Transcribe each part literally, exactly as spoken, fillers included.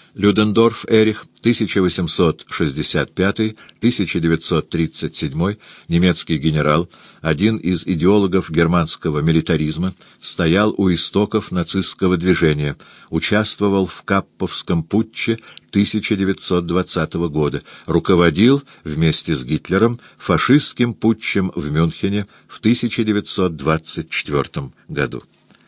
Людендорф Эрих, тысяча восемьсот шестьдесят пятый — тысяча девятьсот тридцать седьмой, немецкий генерал, один из идеологов германского милитаризма, стоял у истоков нацистского движения, участвовал в Капповском путче тысяча девятьсот двадцатого года, руководил вместе с Гитлером фашистским путчем в Мюнхене в тысяча девятьсот двадцать четвёртом году.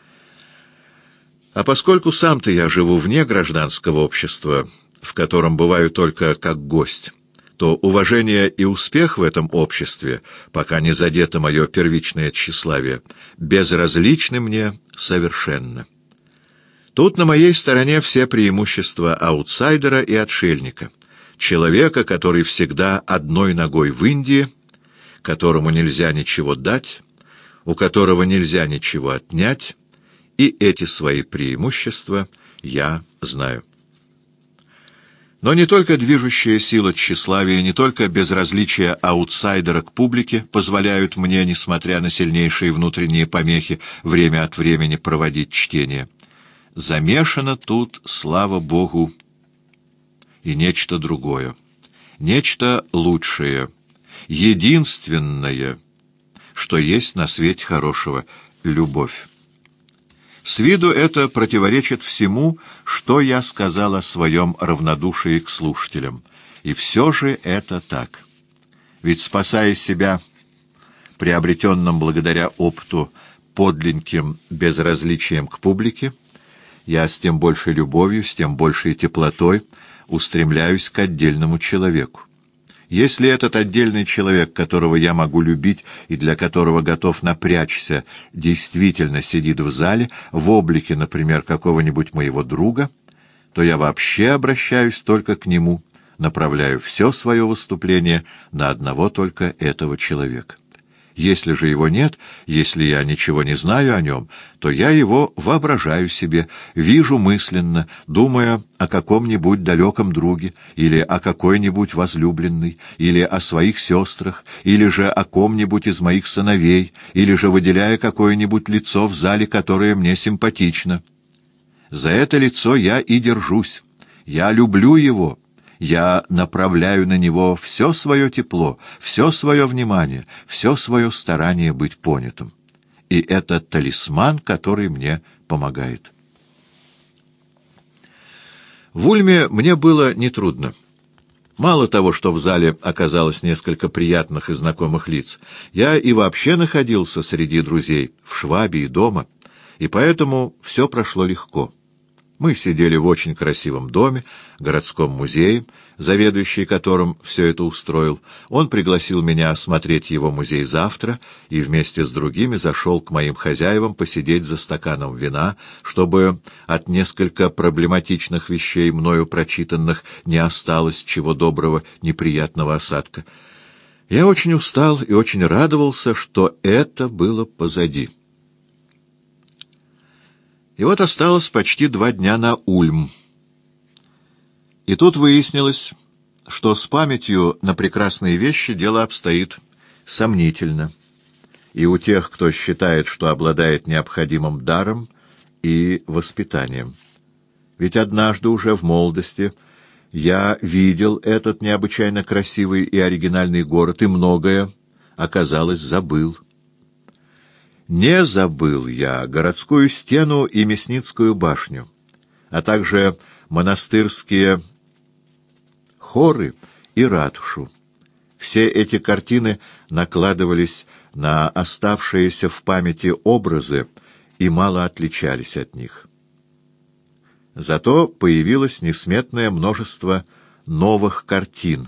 А поскольку сам-то я живу вне гражданского общества, в котором бываю только как гость, то уважение и успех в этом обществе, пока не задето мое первичное тщеславие, безразличны мне совершенно. Тут на моей стороне все преимущества аутсайдера и отшельника, человека, который всегда одной ногой в Индии, которому нельзя ничего дать, у которого нельзя ничего отнять, и эти свои преимущества я знаю. Но не только движущая сила тщеславия, не только безразличие аутсайдера к публике позволяют мне, несмотря на сильнейшие внутренние помехи, время от времени проводить чтение. Замешано тут, слава Богу, и нечто другое, нечто лучшее, единственное, что есть на свете хорошего — любовь. С виду это противоречит всему, что я сказал о своем равнодушии к слушателям. И все же это так. Ведь, спасая себя, приобретенным благодаря опыту подлинным безразличием к публике, я с тем большей любовью, с тем большей теплотой устремляюсь к отдельному человеку. Если этот отдельный человек, которого я могу любить и для которого готов напрячься, действительно сидит в зале, в облике, например, какого-нибудь моего друга, то я вообще обращаюсь только к нему, направляю все свое выступление на одного только этого человека. Если же его нет, если я ничего не знаю о нем, то я его воображаю себе, вижу мысленно, думая о каком-нибудь далеком друге, или о какой-нибудь возлюбленной, или о своих сестрах, или же о ком-нибудь из моих сыновей, или же выделяя какое-нибудь лицо в зале, которое мне симпатично. За это лицо я и держусь. Я люблю его. Я направляю на него все свое тепло, все свое внимание, все свое старание быть понятым. И это талисман, который мне помогает. В Ульме мне было нетрудно. Мало того, что в зале оказалось несколько приятных и знакомых лиц, я и вообще находился среди друзей, в Швабе и дома, и поэтому все прошло легко. Мы сидели в очень красивом доме, городском музее, заведующий которым все это устроил. Он пригласил меня осмотреть его музей завтра и вместе с другими зашел к моим хозяевам посидеть за стаканом вина, чтобы от несколько проблематичных вещей, мною прочитанных, не осталось чего доброго неприятного осадка. Я очень устал и очень радовался, что это было позади. И вот осталось почти два дня на Ульм. И тут выяснилось, что с памятью на прекрасные вещи дело обстоит сомнительно. И у тех, кто считает, что обладает необходимым даром и воспитанием. Ведь однажды уже в молодости я видел этот необычайно красивый и оригинальный город, и многое, оказалось, забыл. Не забыл я городскую стену и Мясницкую башню, а также монастырские хоры и ратушу. Все эти картины накладывались на оставшиеся в памяти образы и мало отличались от них. Зато появилось несметное множество новых картин,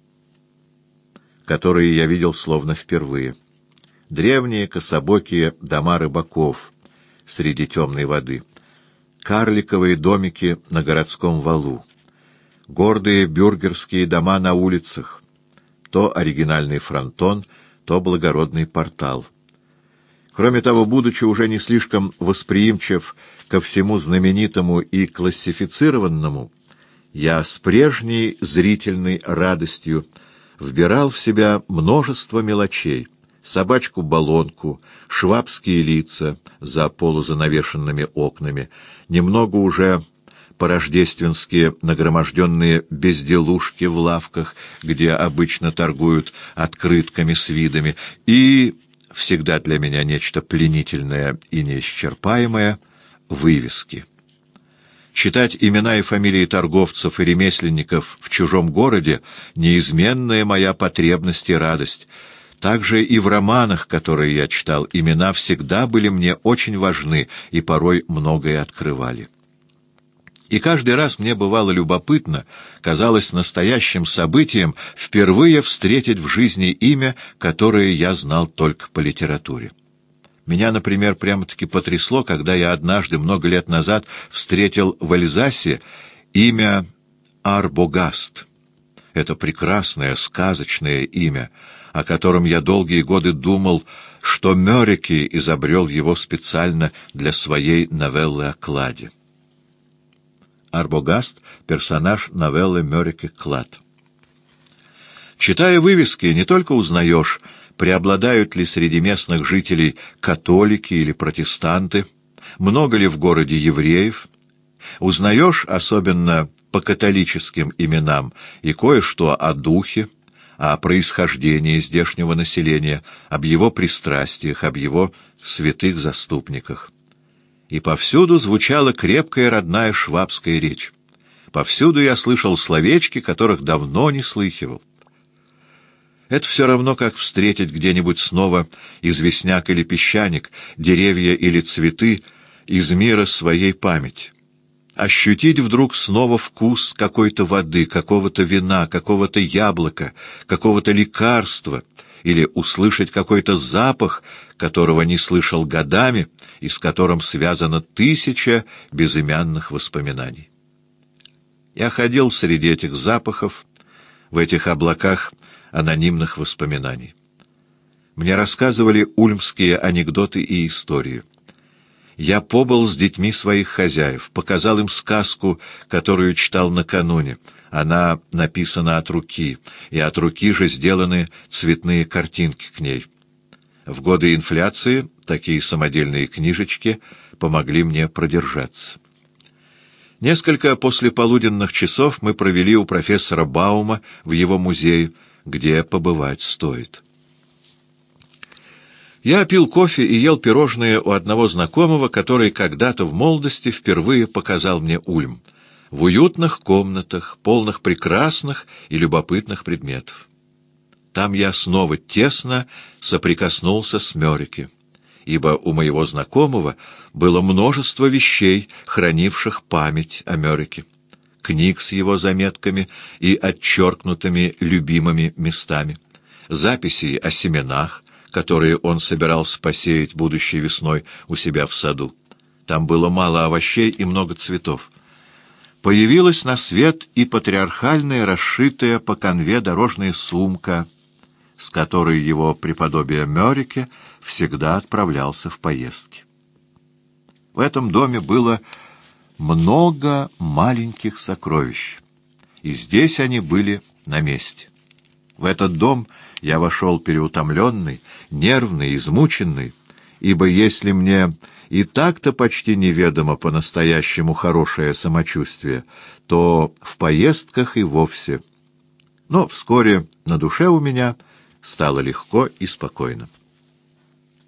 которые я видел словно впервые. Древние кособокие дома рыбаков среди темной воды, карликовые домики на городском валу, гордые бюргерские дома на улицах, то оригинальный фронтон, то благородный портал. Кроме того, будучи уже не слишком восприимчив ко всему знаменитому и классифицированному, я с прежней зрительной радостью вбирал в себя множество мелочей: собачку-баллонку, швабские лица за полузанавешенными окнами, немного уже по-рождественски нагроможденные безделушки в лавках, где обычно торгуют открытками с видами, и, всегда для меня нечто пленительное и неисчерпаемое, вывески. Читать имена и фамилии торговцев и ремесленников в чужом городе — неизменная моя потребность и радость. Также и в романах, которые я читал, имена всегда были мне очень важны и порой многое открывали. И каждый раз мне бывало любопытно, казалось настоящим событием впервые встретить в жизни имя, которое я знал только по литературе. Меня, например, прямо-таки потрясло, когда я однажды, много лет назад, встретил в Эльзасе имя Арбогаст. Это прекрасное, сказочное имя, о котором я долгие годы думал, что Мёрике изобрел его специально для своей новеллы о кладе. Арбогаст — персонаж новеллы Мёрике «Клад». Читая вывески, не только узнаешь, преобладают ли среди местных жителей католики или протестанты, много ли в городе евреев, узнаешь, особенно по католическим именам, и кое-что о духе, о происхождении здешнего населения, об его пристрастиях, об его святых заступниках. И повсюду звучала крепкая родная швабская речь. Повсюду я слышал словечки, которых давно не слыхивал. Это все равно, как встретить где-нибудь снова известняк или песчаник, деревья или цветы из мира своей памяти. Ощутить вдруг снова вкус какой-то воды, какого-то вина, какого-то яблока, какого-то лекарства, или услышать какой-то запах, которого не слышал годами, и с которым связано тысяча безымянных воспоминаний. Я ходил среди этих запахов, в этих облаках анонимных воспоминаний. Мне рассказывали ульмские анекдоты и истории. Я побыл с детьми своих хозяев, показал им сказку, которую читал накануне. Она написана от руки, и от руки же сделаны цветные картинки к ней. В годы инфляции такие самодельные книжечки помогли мне продержаться. Несколько послеполуденных часов мы провели у профессора Баума в его музее, где побывать стоит. Я пил кофе и ел пирожные у одного знакомого, который когда-то в молодости впервые показал мне Ульм, в уютных комнатах, полных прекрасных и любопытных предметов. Там я снова тесно соприкоснулся с Мёрике, ибо у моего знакомого было множество вещей, хранивших память о Мёрике, книг с его заметками и отчеркнутыми любимыми местами, записей о семенах, которые он собирался посеять будущей весной у себя в саду. Там было мало овощей и много цветов. Появилась на свет и патриархальная, расшитая по канве дорожная сумка, с которой его преподобие Мёрике всегда отправлялся в поездки. В этом доме было много маленьких сокровищ, и здесь они были на месте. В этот дом я вошел переутомленный, нервный, измученный, ибо если мне и так-то почти неведомо по-настоящему хорошее самочувствие, то в поездках и вовсе. Но вскоре на душе у меня стало легко и спокойно.